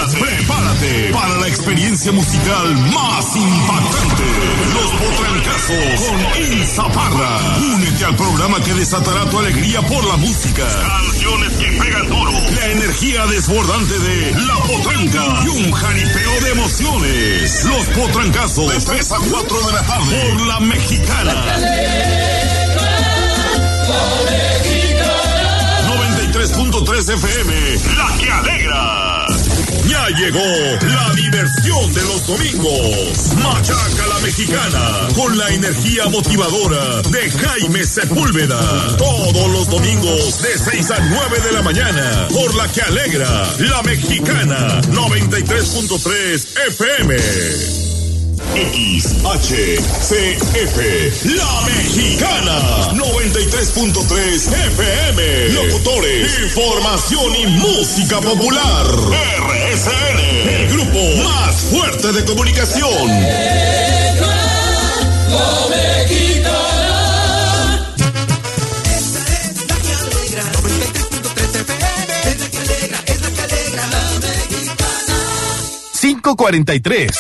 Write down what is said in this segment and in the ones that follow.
Prepárate para la experiencia musical más impactante. Los Potrancazos con Ilsa Parra. Únete al programa que desatará tu alegría por la música. Canciones que pegan duro. La energía desbordante de La Potranca y un jaripeo de emociones. Los Potrancazos de 3 a 4 de la tarde por La Mexicana. 93.3 FM, la que alegra. Ya llegó la diversión de los domingos. Machaca la Mexicana con la energía motivadora de Jaime Sepúlveda. Todos los domingos de 6 a 9 de la mañana por la que alegra, La Mexicana 93.3 FM. XHCF, La Mexicana 93.3 FM. Locutores, información y música popular. RSN, el grupo más fuerte de comunicación. La Mexicana. Esta es la que alegra. 93.3 FM. Es la que alegra, es la que alegra. La Mexicana. 5:43.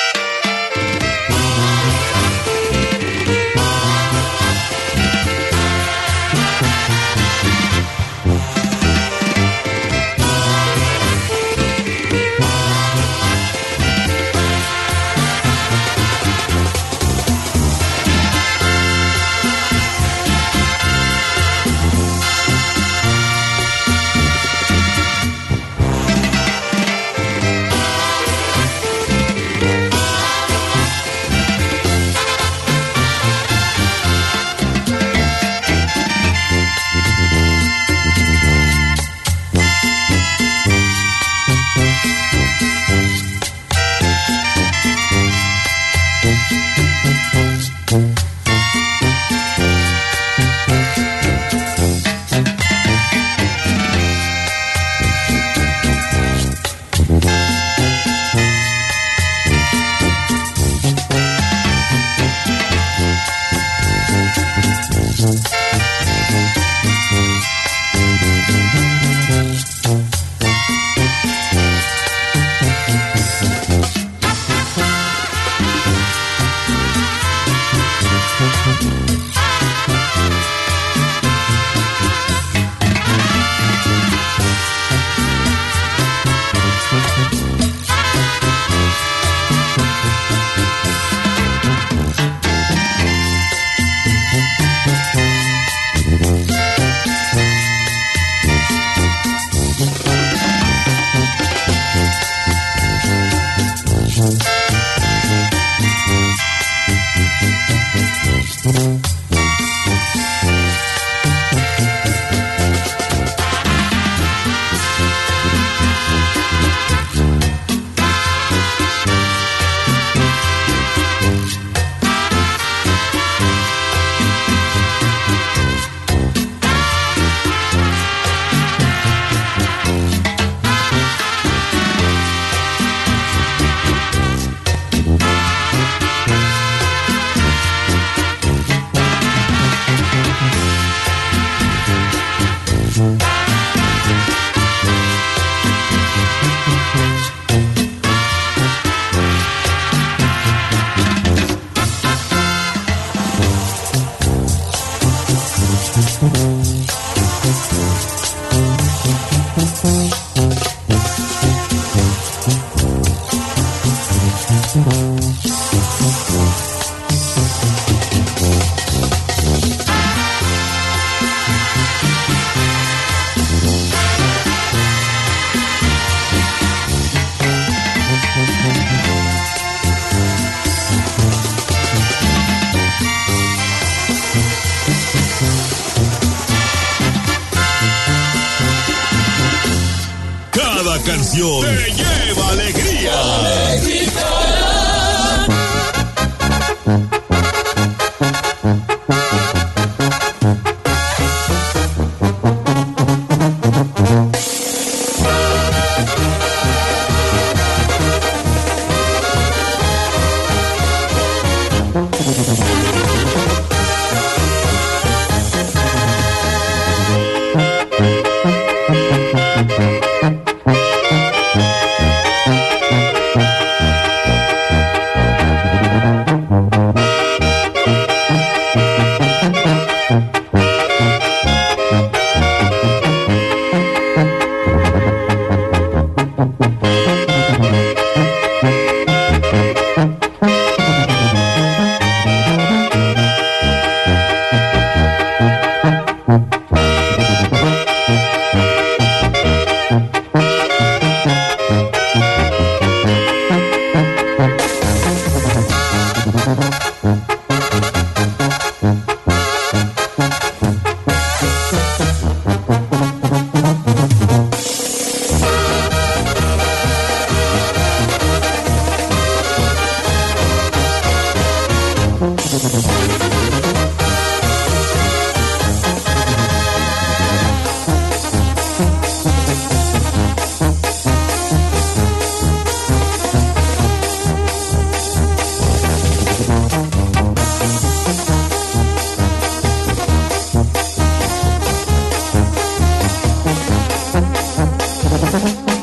Canción te lleva alegría.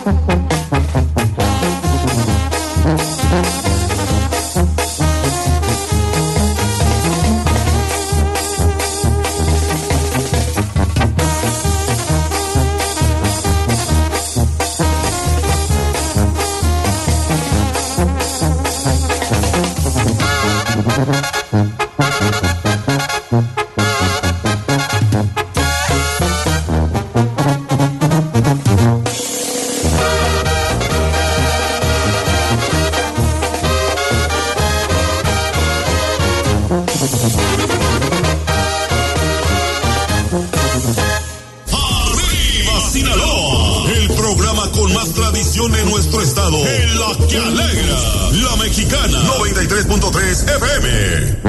En nuestro estado, en la que alegra, la Mexicana 93.3 FM.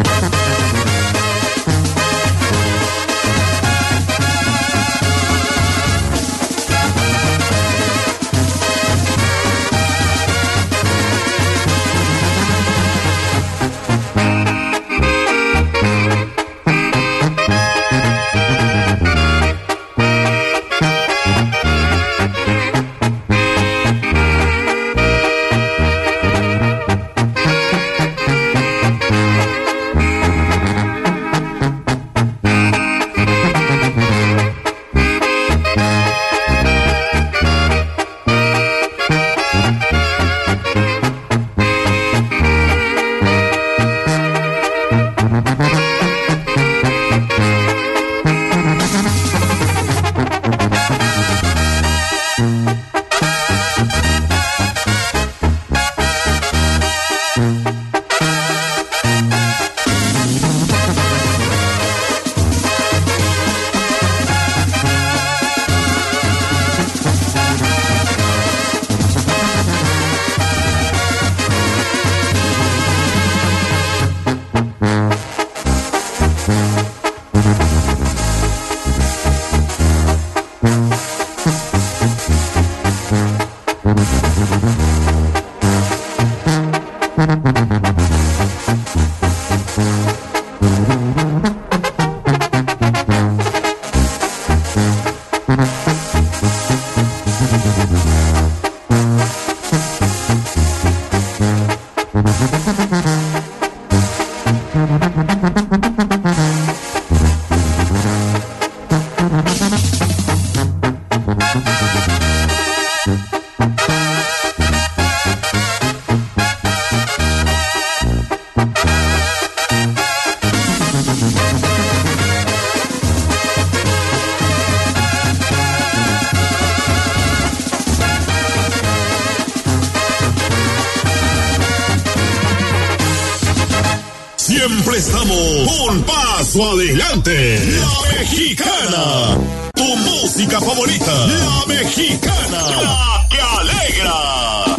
Siempre estamos un paso adelante. La Mexicana, tu música favorita. La Mexicana, la que alegra.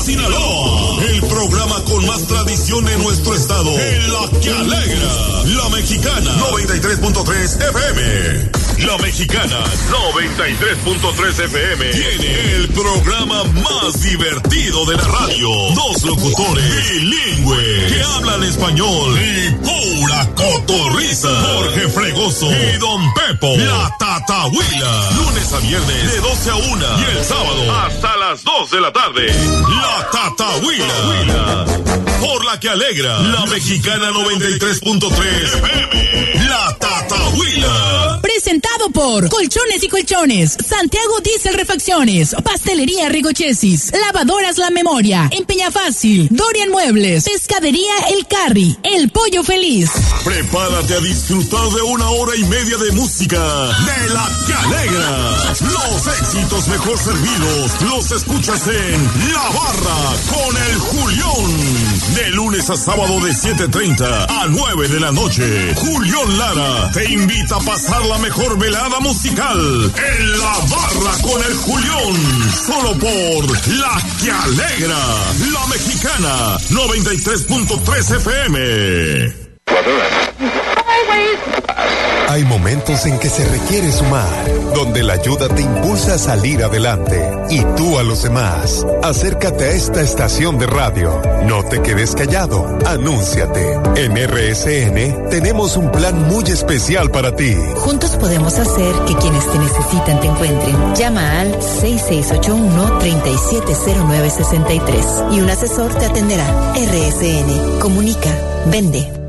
Sinaloa. El programa con más tradición en nuestro estado. En La Que Alegra. La Mexicana 93.3 FM. La Mexicana 93.3 FM tiene el programa más divertido de la radio. Dos locutores bilingües que hablan español y pura cotorriza. Jorge Fregoso y Don Pepo, la Tatahuila. Lunes a viernes de 12 a 1 y el sábado hasta las 2 de la tarde. La Tatahuila. Por La Que Alegra. La Mexicana 93.3 FM. La Tatahuila. Presentado por Colchones y Colchones, Santiago Diesel Refacciones, Pastelería Rigochesis, Lavadoras La Memoria, Empeña Fácil, Dorian Muebles, Pescadería El Carry, El Pollo Feliz. Prepárate a disfrutar de 1 hora y media de música de La Que Alegra. Los éxitos mejor servidos los escuchas en La Barra con el Julión. De lunes a sábado de 7:30 a 9 de la noche. Julión Lara te invita a pasar la mejor velada musical en La Barra con el Julión. Solo por La Que Alegra. La Mexicana 93.3 FM. Hay momentos en que se requiere sumar, donde la ayuda te impulsa a salir adelante y tú a los demás. Acércate a esta estación de radio. No te quedes callado. Anúnciate. En RSN tenemos un plan muy especial para ti. Juntos podemos hacer que quienes te necesitan te encuentren. Llama al 6681-370963 y un asesor te atenderá. RSN. Comunica. Vende.